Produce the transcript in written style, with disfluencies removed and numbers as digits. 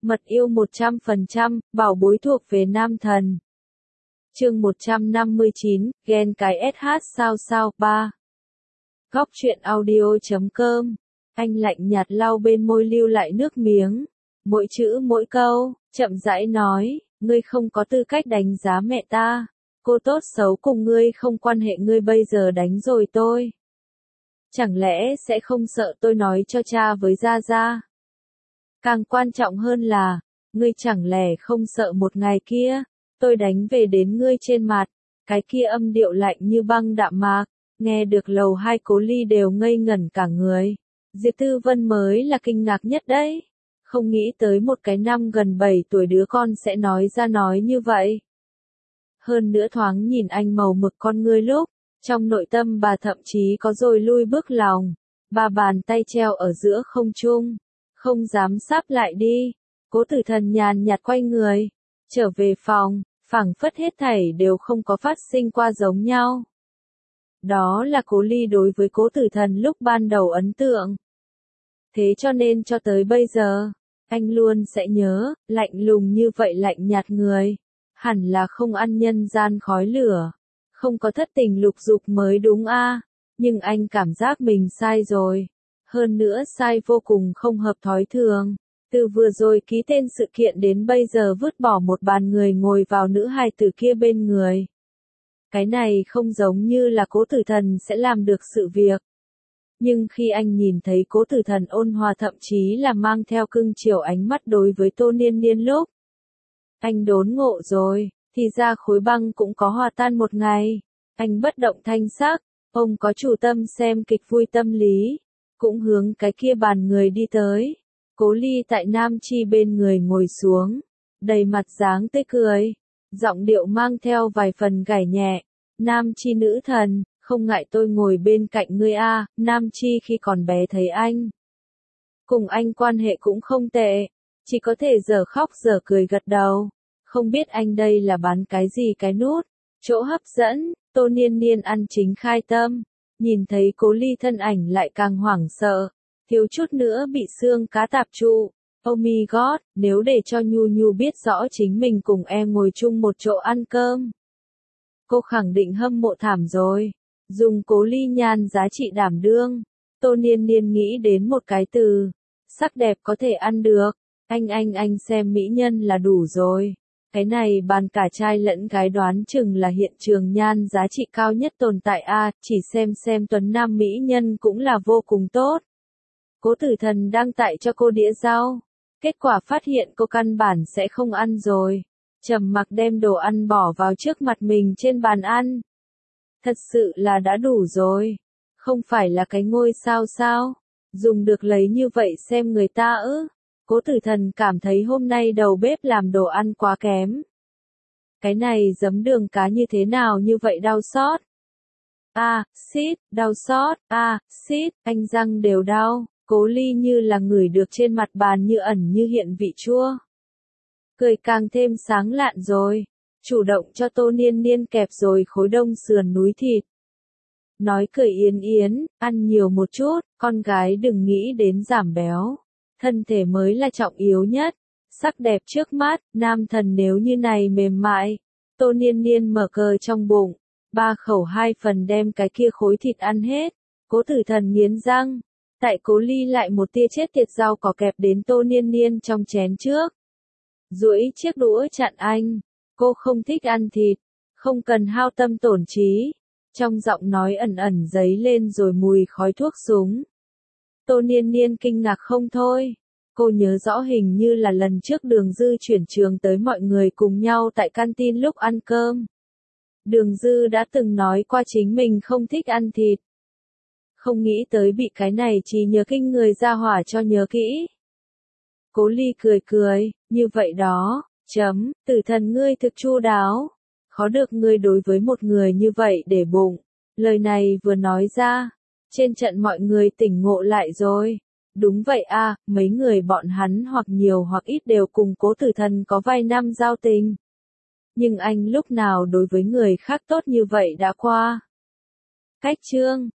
Mật yêu 100%, bảo bối thuộc về nam thần. Chương 159, ghen cái SH sao 3. Góc truyện audio.com. Anh lạnh nhạt lau bên môi lưu lại nước miếng. Mỗi chữ mỗi câu, chậm rãi nói, ngươi không có tư cách đánh giá mẹ ta. Cô tốt xấu cùng ngươi không quan hệ, ngươi bây giờ đánh rồi tôi. Chẳng lẽ sẽ không sợ tôi nói cho cha với Gia Gia? Càng quan trọng hơn là, ngươi chẳng lẽ không sợ một ngày kia, tôi đánh về đến ngươi trên mặt, cái kia âm điệu lạnh như băng đạm mạc, nghe được lầu hai Cố Ly đều ngây ngẩn cả người. Diệp Tư Vân mới là kinh ngạc nhất đấy, không nghĩ tới một cái năm gần 7 tuổi đứa con sẽ nói ra nói như vậy. Hơn nữa thoáng nhìn anh màu mực con ngươi lúc, trong nội tâm bà thậm chí có rồi lui bước lòng, bà bàn tay treo ở giữa không trung, không dám sáp lại đi. Cố Tử Thần nhàn nhạt quay người, trở về phòng, phảng phất hết thảy đều không có phát sinh qua giống nhau. Đó là Cố Ly đối với Cố Tử Thần lúc ban đầu ấn tượng. Thế cho nên cho tới bây giờ, anh luôn sẽ nhớ, lạnh lùng như vậy lạnh nhạt người, hẳn là không ăn nhân gian khói lửa, không có thất tình lục dục mới đúng a. Nhưng anh cảm giác mình sai rồi, hơn nữa sai vô cùng không hợp thói thường. Từ vừa rồi ký tên sự kiện đến bây giờ vứt bỏ một bàn người ngồi vào nữ hài tử kia bên người. Cái này không giống như là Cố Tử Thần sẽ làm được sự việc. Nhưng khi anh nhìn thấy Cố Tử Thần ôn hòa thậm chí là mang theo cưng chiều ánh mắt đối với Tô Niên Niên lúc, anh đốn ngộ rồi, thì ra khối băng cũng có hòa tan một ngày. Anh bất động thanh sắc, ông có chủ tâm xem kịch vui tâm lý, cũng hướng cái kia bàn người đi tới. Cố Ly tại Nam Chi bên người ngồi xuống, đầy mặt dáng tươi cười, giọng điệu mang theo vài phần gảy nhẹ. Nam Chi nữ thần, không ngại tôi ngồi bên cạnh ngươi a. Nam Chi khi còn bé thấy anh cùng anh quan hệ cũng không tệ, chỉ có thể giờ khóc giờ cười gật đầu. Không biết anh đây là bán cái gì cái nút, chỗ hấp dẫn. Tô Niên Niên ăn chính khai tâm, nhìn thấy Cố Ly thân ảnh lại càng hoảng sợ, thiếu chút nữa bị xương cá tạp trụ. Oh my god, nếu để cho Nhu Nhu biết rõ chính mình cùng em ngồi chung một chỗ ăn cơm, cô khẳng định hâm mộ thảm rồi. Dùng Cố Ly nhan giá trị đảm đương, Tô Niên Niên nghĩ đến một cái từ, sắc đẹp có thể ăn được. Anh xem mỹ nhân là đủ rồi. Cái này bàn cả trai lẫn gái đoán chừng là hiện trường nhan giá trị cao nhất tồn tại a. Chỉ xem tuấn nam mỹ nhân cũng là vô cùng tốt. Cố Tử Thần đang tại cho cô đĩa rau, kết quả phát hiện cô căn bản sẽ không ăn rồi, trầm mặc đem đồ ăn bỏ vào trước mặt mình trên bàn ăn. Thật sự là đã đủ rồi, không phải là cái ngôi sao sao, dùng được lấy như vậy xem người ta ư. Cố Tử Thần cảm thấy hôm nay đầu bếp làm đồ ăn quá kém. Cái này giấm đường cá như thế nào như vậy đau xót. Xít, đau xót, xít, anh răng đều đau. Cố Ly như là ngửi được trên mặt bàn như ẩn như hiện vị chua. Cười càng thêm sáng lạn rồi, chủ động cho Tô Niên Niên kẹp rồi khối đông sườn núi thịt. Nói cười yến yến, ăn nhiều một chút, con gái đừng nghĩ đến giảm béo. Thân thể mới là trọng yếu nhất, sắc đẹp trước mắt, nam thần nếu như này mềm mại. Tô Niên Niên mở cờ trong bụng, 3 khẩu 2 phần đem cái kia khối thịt ăn hết. Cố Tử Thần nghiến răng, tại Cố Ly lại một tia chết tiệt rau cỏ kẹp đến Tô Niên Niên trong chén trước. Duỗi chiếc đũa chặn anh, cô không thích ăn thịt, không cần hao tâm tổn trí. Trong giọng nói ẩn ẩn dấy lên rồi mùi khói thuốc súng. Tô Niên Niên kinh ngạc không thôi. Cô nhớ rõ hình như là lần trước Đường Dư chuyển trường tới mọi người cùng nhau tại canteen lúc ăn cơm. Đường Dư đã từng nói qua chính mình không thích ăn thịt. Không nghĩ tới bị cái này chỉ nhớ kinh người ra hỏa cho nhớ kỹ. Cố Ly cười, như vậy đó, Tử Thần ngươi thực chu đáo. Khó được ngươi đối với một người như vậy để bụng. Lời này vừa nói ra, trên trận mọi người tỉnh ngộ lại rồi. Đúng vậy a, mấy người bọn hắn hoặc nhiều hoặc ít đều cùng Cố Tử Thần có vài năm giao tình. Nhưng anh lúc nào đối với người khác tốt như vậy đã qua. Cách chương